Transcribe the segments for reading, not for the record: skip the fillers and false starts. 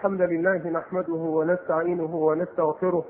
الحمد لله نحمده ونستعينه ونستغفره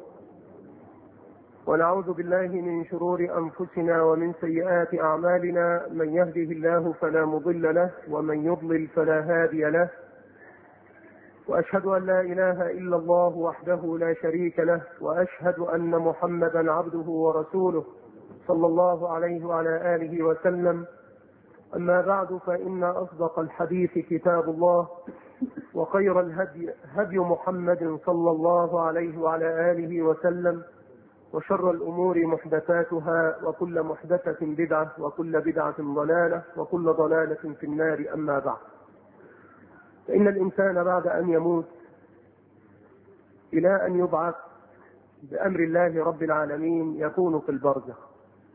ونعوذ بالله من شرور أنفسنا ومن سيئات أعمالنا. من يهده الله فلا مضل له ومن يضلل فلا هادي له، وأشهد أن لا إله إلا الله وحده لا شريك له، وأشهد أن محمدا عبده ورسوله صلى الله عليه وعلى آله وسلم. أما بعد، فإن أصدق الحديث كتاب الله، وخير الهدي هدي محمد صلى الله عليه وعلى آله وسلم، وشر الأمور محدثاتها، وكل محدثة بدعة، وكل بدعة ضلالة، وكل ضلالة في النار. أما بعد، فإن الإنسان بعد أن يموت إلى أن يبعث بأمر الله رب العالمين يكون في البرزخ.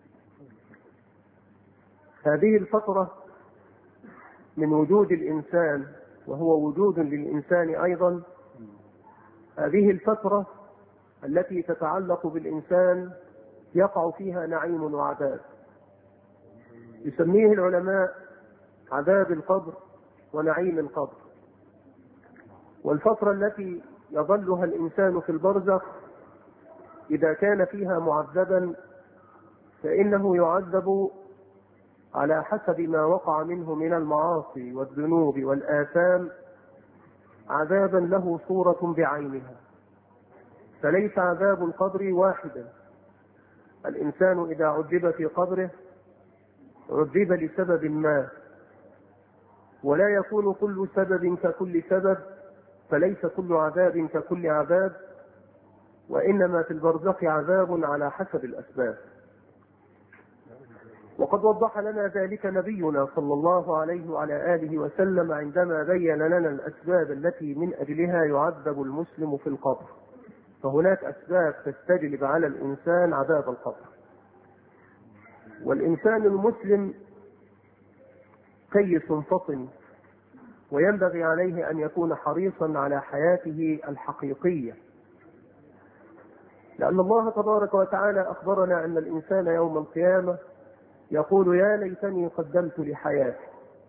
هذه الفترة من وجود الإنسان، وهو وجود للإنسان أيضا، هذه الفترة التي تتعلق بالإنسان يقع فيها نعيم وعذاب، يسميه العلماء عذاب القبر ونعيم القبر. والفترة التي يظلها الإنسان في البرزخ إذا كان فيها معذبا فإنه يعذب على حسب ما وقع منه من المعاصي والذنوب والآثام، عذابا له صورة بعينها، فليس عذاب القبر واحدا. الإنسان إذا عذب في قبره عذب لسبب ما، ولا يكون كل سبب ككل سبب، فليس كل عذاب ككل عذاب، وإنما في البرزخ عذاب على حسب الأسباب. وقد وضح لنا ذلك نبينا صلى الله عليه وعلى آله وسلم عندما بين لنا الأسباب التي من أجلها يعذب المسلم في القبر. فهناك أسباب تستجلب على الإنسان عذاب القبر. والإنسان المسلم كيس فطن، وينبغي عليه أن يكون حريصا على حياته الحقيقية، لأن الله تبارك وتعالى أخبرنا أن الإنسان يوم القيامة يقول: يا ليتني قدمت لحياتي.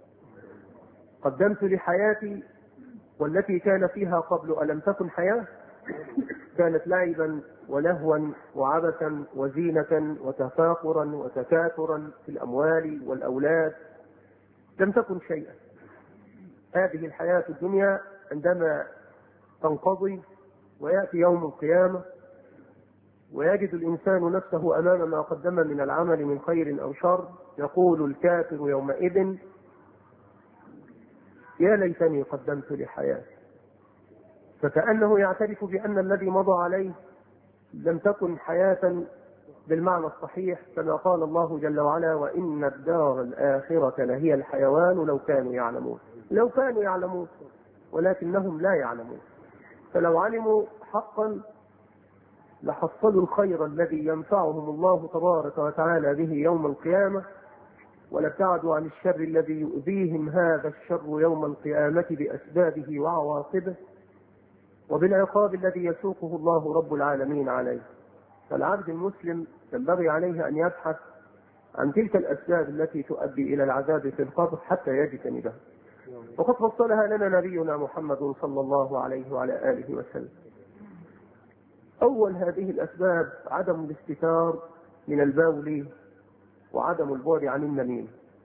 قدمت لحياتي والتي كان فيها قبل ألم تكن حياة؟ كانت لعبا ولهوا وعبثا وزينة وتفاخرا وتكاثرا في الأموال والأولاد، لم تكن شيئا. هذه الحياة الدنيا عندما تنقضي ويأتي يوم القيامة ويجد الإنسان نفسه أمام ما قدم من العمل من خير أو شر، يقول الكافر يومئذ: يا ليتني قدمت لحياتي. فكأنه يعترف بأن الذي مضى عليه لم تكن حياة بالمعنى الصحيح، كما قال الله جل وعلا: وإن الدار الآخرة لهي الحيوان لو كانوا يعلمون. لو كانوا يعلمون، ولكنهم لا يعلمون. فلو علموا حقا لحصلوا الخير الذي ينفعهم الله تبارك وتعالى به يوم القيامة، ولابتعدوا عن الشر الذي يؤذيهم هذا الشر يوم القيامة بأسبابه وعواقبه، وبالعقاب الذي يسوقه الله رب العالمين عليه. فالعبد المسلم ينبغي عليه أن يبحث عن تلك الأسباب التي تؤدي إلى العذاب في القبر حتى يجتنبها، وقد فصلها لنا نبينا محمد صلى الله عليه وعلى آله وسلم. أول هذه الأسباب عدم الاستتار من البول وعدم البعد عن النميمة.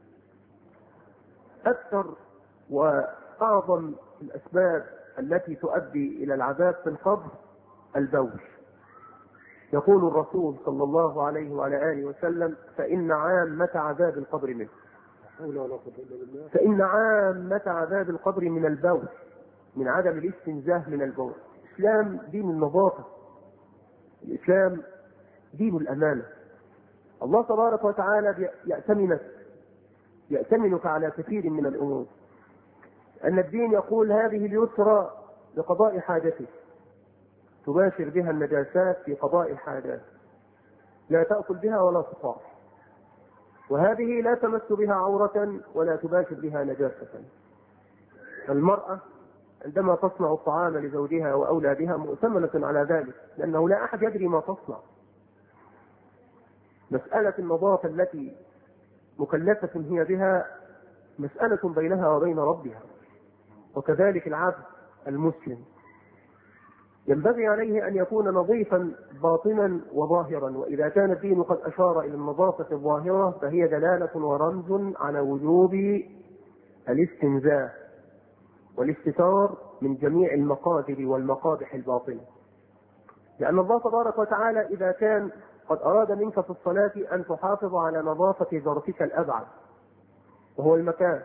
أكثر وأعظم الأسباب التي تؤدي إلى العذاب في القبر البول. يقول الرسول صلى الله عليه وعلى آله وسلم: فإن عامة عذاب القبر منه. فإن عامة عذاب القبر من البول، من عدم الاستنزاه من البول. الإسلام دين النظافة، الإسلام دين الأمانة. الله تبارك وتعالى يأتمنك على كثير من الأمور. أن الدين يقول: هذه اليسرى لقضاء حاجتك، تباشر بها النجاسات في قضاء الحاجات، لا تأكل بها ولا تطاع. وهذه لا تمس بها عورة ولا تباشر بها نجاسة. المرأة عندما تصنع الطعام لزوجها وأولادها مؤتمنة على ذلك، لأنه لا أحد يدري ما تصنع. مسألة النظافة التي مكلفة هي بها مسألة بينها وبين ربها. وكذلك العبد المسلم ينبغي عليه أن يكون نظيفا باطنا وظاهرا. وإذا كان الدين قد أشار إلى النظافة الظاهرة فهي دلالة ورمز على وجوب الاستنزاه والاستتار من جميع المقادر والمقابح الباطنة، لأن الله تبارك وتعالى إذا كان قد أراد منك في الصلاة أن تحافظ على نظافة ظرفك الأبعد وهو المكان،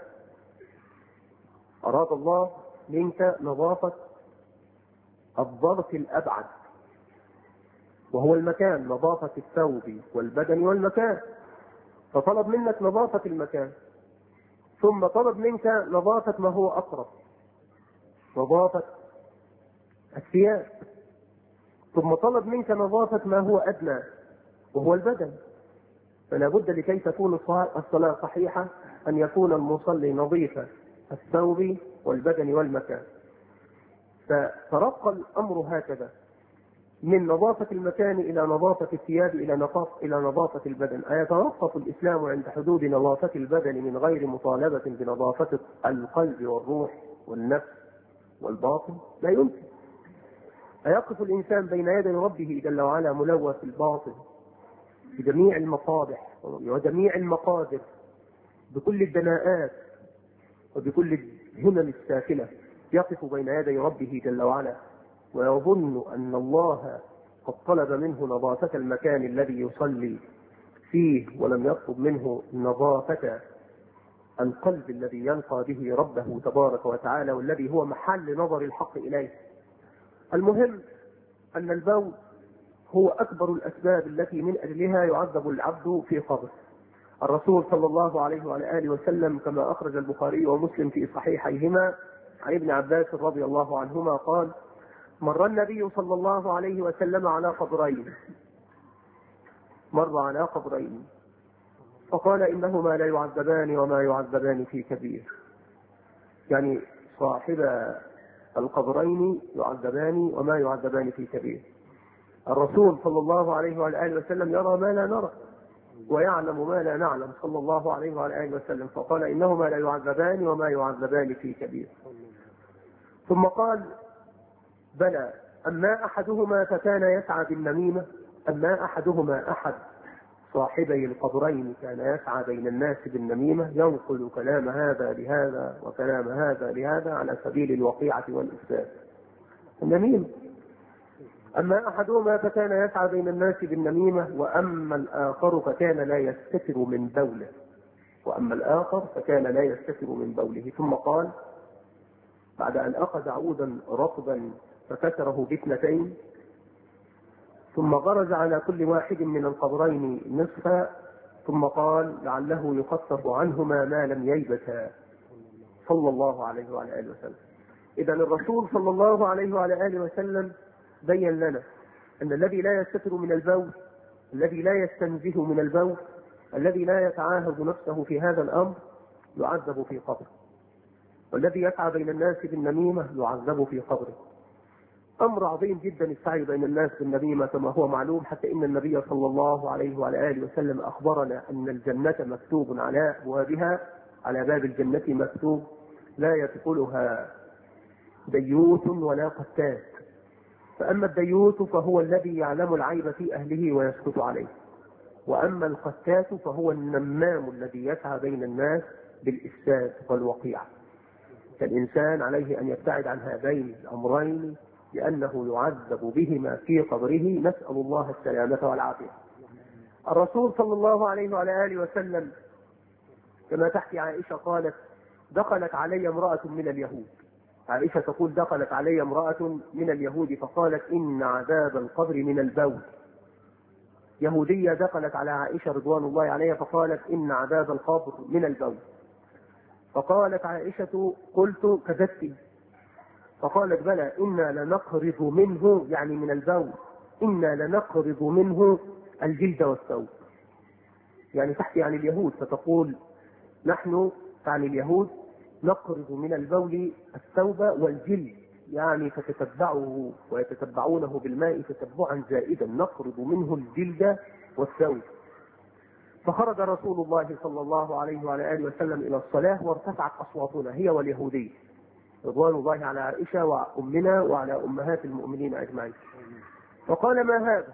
أراد الله منك نظافة الظرف الأبعد وهو المكان، نظافة الثوب والبدن والمكان، فطلب منك نظافة المكان، ثم طلب منك نظافة ما هو أقرب، نظافة الثياب، ثم طلب منك نظافة ما هو أدنى وهو البدن. فلا بد لكي تكون الصلاة صحيحة أن يكون المصلي نظيف الثوب والبدن والمكان. فترقى الأمر هكذا من نظافة المكان إلى نظافة الثياب إلى نظافة البدن. أيتوقف الإسلام عند حدود نظافة البدن من غير مطالبة بنظافة القلب والروح والنفس والباطن؟ لا يمكن. أيقف الإنسان بين يدي ربه جل وعلا ملوث الباطن بجميع المصابح وجميع المقادر بكل الدناءات وبكل الهمم السافلة، يقف بين يدي ربه جل وعلا ويظن أن الله قد طلب منه نظافة المكان الذي يصلي فيه ولم يطلب منه نظافة القلب الذي يلقى به ربه تبارك وتعالى والذي هو محل نظر الحق إليه. المهم أن البول هو أكبر الأسباب التي من أجلها يعذب العبد في قبره. الرسول صلى الله عليه وعلى آله وسلم كما أخرج البخاري ومسلم في صحيحيهما عن ابن عباس رضي الله عنهما قال: مر النبي صلى الله عليه وسلم على قبرين، مر على قبرين فقال: إنهما لا يعذبان وما يعذبان في كبير. يعني صاحب القبرين يعذبان وما يعذبان في كبير. الرسول صلى الله عليه وعلى آله وسلم يرى ما لا نرى ويعلم ما لا نعلم صلى الله عليه وعلى آله وسلم، فقال: إنهما لا يعذبان وما يعذبان في كبير. ثم قال: بلى، أما أحدهما فكان يسعى بالنميمة، أما أحدهما أحد صاحبي القبرين كان يسعى بين الناس بالنميمة، ينقل كلام هذا لهذا وكلام هذا لهذا على سبيل الوقيعة والإفساد، النميمة. أما أحدهما فكان يسعى بين الناس بالنميمة، وأما الآخر فكان لا يستتر من بوله، وأما الآخر فكان لا يستتر من بوله. ثم قال بعد أن أخذ عودا رطبا فكسره باثنتين، ثم غرز على كل واحد من القبرين نصفا، ثم قال: لعله يخفف عنهما ما لم ييبتا، صلى الله عليه وعلى آله وسلم. إذا الرسول صلى الله عليه وعلى آله وسلم بين لنا أن الذي لا يستتر من البول، الذي لا يستنزه من البول، الذي لا يتعاهد نفسه في هذا الأمر يعذب في قبره، والذي يسعى بين الناس بالنميمة يعذب في قبره. أمر عظيم جدا السعي بين الناس بالنميمة كما هو معلوم، حتى إن النبي صلى الله عليه وعلى آله وسلم أخبرنا أن الجنة مكتوب على أبوابها، على باب الجنة مكتوب: لا يدخلها ديوث ولا قتات. فأما الديوث فهو الذي يعلم العيب في أهله ويسكت عليه، وأما القتات فهو النمام الذي يسعى بين الناس بالإفساد والوقيعة. فالإنسان عليه أن يبتعد عن هذين الأمرين لأنه يعذب بهما في قبره، نسأل الله السلامة والعافية. الرسول صلى الله عليه وعلى آله وسلم كما تحكي عائشة قالت: دخلت علي امرأة من اليهود. عائشة تقول: دخلت علي امرأة من اليهود فقالت: إن عذاب القبر من البول. يهودية دخلت على عائشة رضوان الله عليها فقالت: إن عذاب القبر من البول. فقالت عائشة: قلت: كذبت. فقالت: بلى، إنا لنقرض منه، يعني من البول، إنا لنقرض منه الجلد والثوب. يعني تحكي عن اليهود فتقول: نحن عن اليهود نقرض من البول الثوب والجلد، يعني فتتبعه ويتتبعونه بالماء تتبعا زائدا، نقرض منه الجلد والثوب. فخرج رسول الله صلى الله عليه وعلى آله وسلم إلى الصلاة وارتفعت أصواتنا هي واليهودي، رضوان الله على عائشة وأمنا وعلى أمهات المؤمنين أجمعين. فقال: ما هذا؟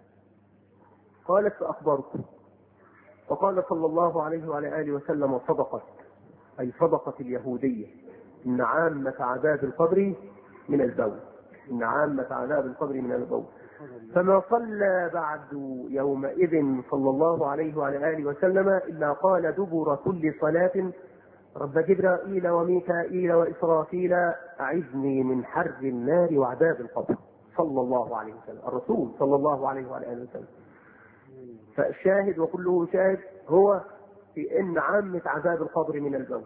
قالت: فأخبرته. فقال صلى الله عليه وعلى آله وسلم: صدقت، أي صدقت اليهودية، إن عامة عذاب القبر من البول، إن عامة عذاب القبر من البول. فما صلى بعد يومئذ صلى الله عليه وعلى آله وسلم إلا قال دبر كل صلاة: رب جبرائيل وميكائيل وإسرافيل أعذني من حر النار وعذاب القبر، صلى الله عليه وسلم، الرسول صلى الله عليه وعلى آله وسلم. فالشاهد وكله شاهد هو في إن عامة عذاب القبر من البول.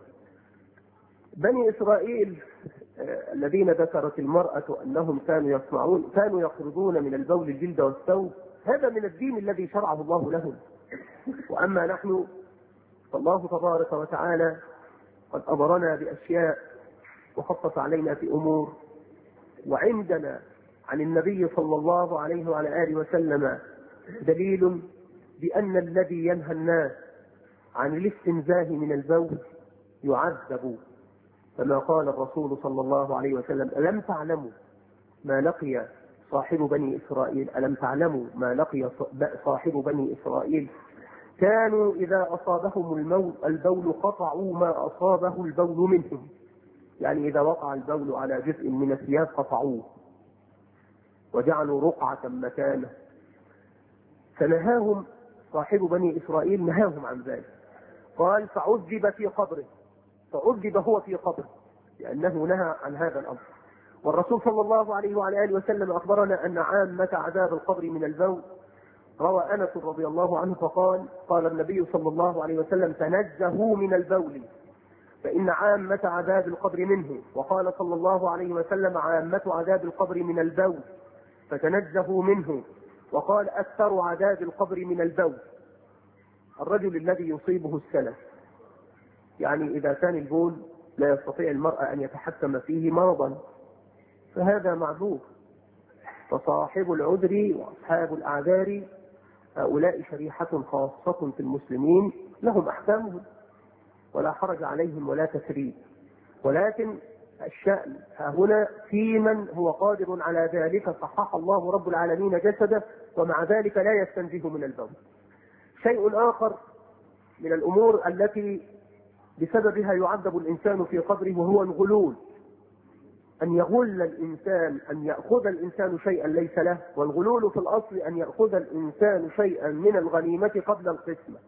بني إسرائيل الذين ذكرت المرأة أنهم كانوا يخرجون من البول الجلد والثوب، هذا من الدين الذي شرعه الله لهم. وأما نحن فالله تبارك وتعالى قد أمرنا بأشياء وخصص علينا في أمور، وعندنا عن النبي صلى الله عليه وعلى آله وسلم دليل بأن الذي ينهى الناس عن الاستنزاه من البول يعذب، كما قال الرسول صلى الله عليه وسلم: ألم تعلموا ما لقي صاحب بني إسرائيل؟ ألم تعلموا ما لقي صاحب بني إسرائيل؟ كانوا إذا أصابهم البول قطعوا ما أصابه البول منهم، يعني إذا وقع البول على جزء من الثياب قطعوه وجعلوا رقعة مكانه. فنهاهم صاحب بني إسرائيل، نهاهم عن ذلك. قال: فعذب في قبره، فعذب هو في قبره لأنه نهى عن هذا الأمر. والرسول صلى الله عليه وعلى آله وسلم أخبرنا أن عامة عذاب القبر من البول. روى أنس رضي الله عنه فقال: قال النبي صلى الله عليه وسلم: تنزهوا من البول فإن عامة عذاب القبر منه. وقال صلى الله عليه وسلم: عامة عذاب القبر من البول فتنزهوا منه. وقال: أكثر عذاب القبر من البول الرجل الذي يصيبه السلف، يعني إذا كان البول لا يستطيع المرأة أن يتحكم فيه مرضا فهذا معذور. فصاحب العذر وأصحاب الأعذار هؤلاء شريحة خاصة في المسلمين، لهم أحكامهم ولا حرج عليهم ولا تثريب. ولكن الشأن ها هنا في من هو قادر على ذلك، صحح الله رب العالمين جسده ومع ذلك لا يستنزه من البول. شيء آخر من الأمور التي بسببها يعذب الإنسان في قبره وهو الغلول، أن يغل الإنسان، أن يأخذ الإنسان شيئا ليس له. والغلول في الأصل أن يأخذ الإنسان شيئا من الغنيمة قبل القسمة.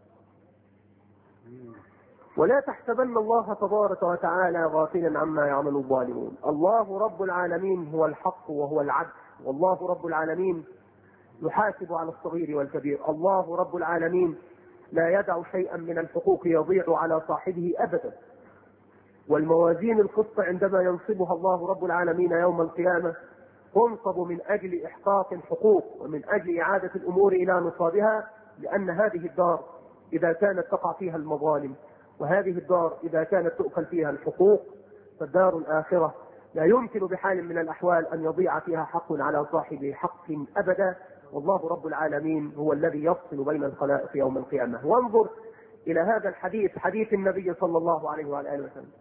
ولا تحسبن الله تبارك وتعالى غافلا عما يعمل الظالمون. الله رب العالمين هو الحق وهو العدل، والله رب العالمين يحاسب على الصغير والكبير. الله رب العالمين لا يدع شيئا من الحقوق يضيع على صاحبه أبدا. والموازين القسط عندما ينصبها الله رب العالمين يوم القيامة تنصب من أجل إحقاق الحقوق ومن أجل إعادة الأمور إلى نصابها، لأن هذه الدار إذا كانت تقع فيها المظالم، وهذه الدار إذا كانت تؤكل فيها الحقوق، فالدار الآخرة لا يمكن بحال من الأحوال أن يضيع فيها حق على صاحب حق أبدا. والله رب العالمين هو الذي يفصل بين الخلائق يوم القيامة. وانظر إلى هذا الحديث، حديث النبي صلى الله عليه وآله وسلم.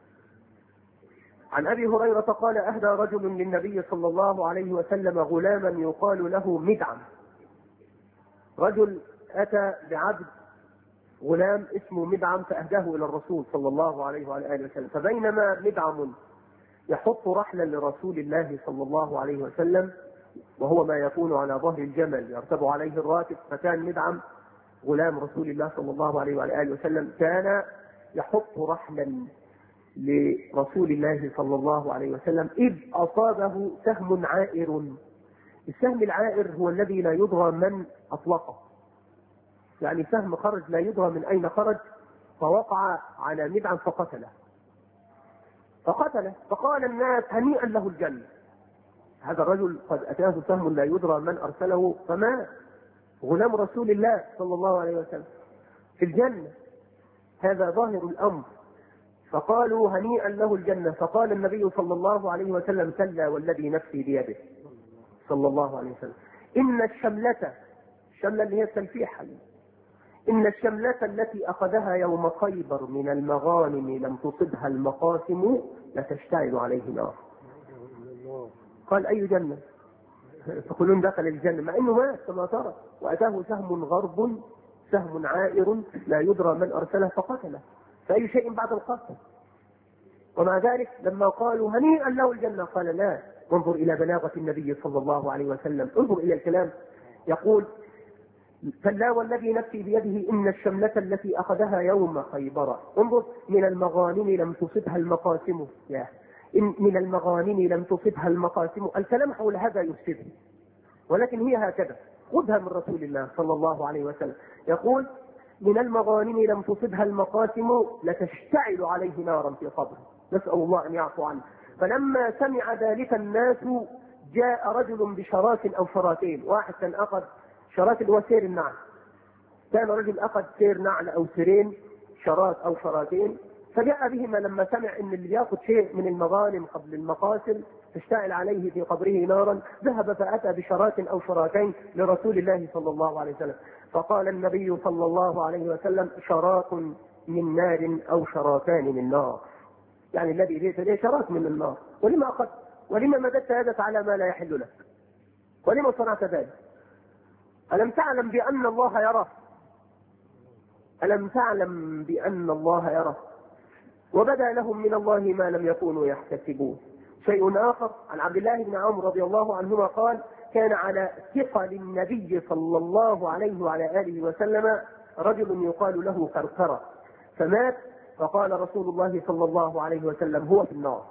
عن أبي هريرة قال: أهدى رجل للنبي صلى الله عليه وسلم غلاما يقال له مدعم. رجل أتى بعبد غلام اسمه مدعم فأهداه إلى الرسول صلى الله عليه وآله وسلم. فبينما مدعم يحط رحلا لرسول الله صلى الله عليه وسلم، وهو ما يكون على ظهر الجمل يرتب عليه الراكب، فكان مدعم غلام رسول الله صلى الله عليه وآله وسلم كان يحط رحلا لرسول الله صلى الله عليه وسلم، إذ أصابه سهم عائر. السهم العائر هو الذي لا يدرى من أطلقه، يعني سهم خرج لا يدرى من أين خرج، فوقع على مدعم فقتله. فقال الناس: هنيئا له الجنة. هذا الرجل قد أتاه سهم لا يدرى من أرسله فمات، غلام رسول الله صلى الله عليه وسلم في الجنة، هذا ظاهر الأمر. فقالوا: هنيئا له الجنة. فقال النبي صلى الله عليه وسلم: كلا والذي نفسي بيده، صلى الله عليه وسلم، إن الشملة اللي هي التلفيحة، إن الشملة التي أخذها يوم خيبر من المغانم لم تصبها المقاسم لتشتعل عليه نار. قال أي جنة؟ فكلهم دخل الجنة مع أنه مات كما ترى، وأتاه سهم غرب سهم عائر لا يدرى من أرسله فقتله، فأي شيء بعد القتل؟ ومع ذلك لما قالوا هنيئا له الجنة قال لا. وانظر إلى بلاغة النبي صلى الله عليه وسلم، انظر إلى الكلام، يقول فلا والذي نفسي بيده إن الشملة التي أخذها يوم خيبر، انظر من المغانم لم تصبها المقاسم، إن من المغانم لم تصبها المقاسم، الكلام حول هذا يفسد، ولكن هي هكذا، خذها من رسول الله صلى الله عليه وسلم، يقول من المغانم لم تصبها المقاسم لتشتعل عليه نارا في قبره، نسأل الله أن يعفو عنه. فلما سمع ذلك الناس جاء رجل بشراك أو شراتين، واحد كان أخذ شراك وسير النعل، كان رجل أخذ سير نعل أو سيرين، شراك أو شراتين، فجاء بهما لما سمع ان اللي ياخذ شيء من المغانم قبل المقاسم تشتعل عليه في قبره نارا، ذهب فاتى بشراك او شراكين لرسول الله صلى الله عليه وسلم، فقال النبي صلى الله عليه وسلم شراك من نار او شراكان من نار، يعني الذي ليس له شراك من النار، ولما اخذ؟ ولما مددت يدك على ما لا يحل لك؟ ولما صنعت ذلك؟ الم تعلم بان الله يرى؟ الم تعلم بان الله يرى؟ وبدا لهم من الله ما لم يكونوا يحتسبون. شيء آخر عن عبد الله بن عمرو رضي الله عنهما قال كان على ثقل النبي صلى الله عليه وعلى آله وسلم رجل يقال له كركرة فمات، فقال رسول الله صلى الله عليه وسلم هو في النار،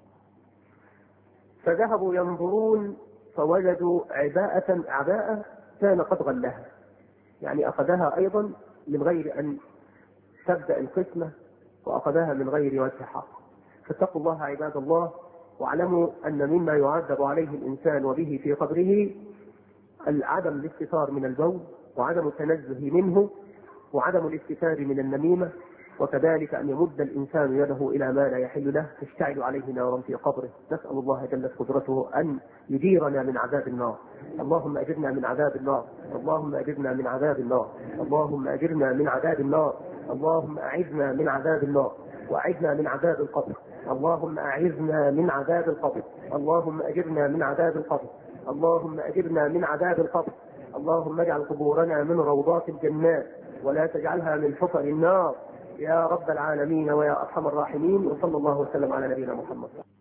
فذهبوا ينظرون فوجدوا عباءة كان قد غلها، يعني أخذها أيضا من غير أن تبدأ القسمة، وأخذها من غير وجه حق. فاتقوا الله عباد الله، واعلموا أن مما يعذب عليه الإنسان وبه في قبره عدم الاستتار من البول، وعدم التنزه منه، وعدم الاستتار من النميمة، وكذلك أن يمد الإنسان يده إلى ما لا يحل له تشتعل عليه نارا في قبره. نسأل الله جل قدرته أن يديرنا من عذاب النار. اللهم أجرنا من عذاب النار، اللهم أجرنا من عذاب النار، اللهم أجرنا من عذاب النار، اللهم أعذنا من عذاب النار، وأعذنا من عذاب القبر، اللهم أعذنا من عذاب القبر، اللهم أجرنا من عذاب القبر، اللهم أجرنا من عذاب القبر، اللهم اجعل قبورنا من روضات الجنات ولا تجعلها من حفر النار يا رب العالمين ويا أرحم الراحمين. وصلى الله وسلم على نبينا محمد.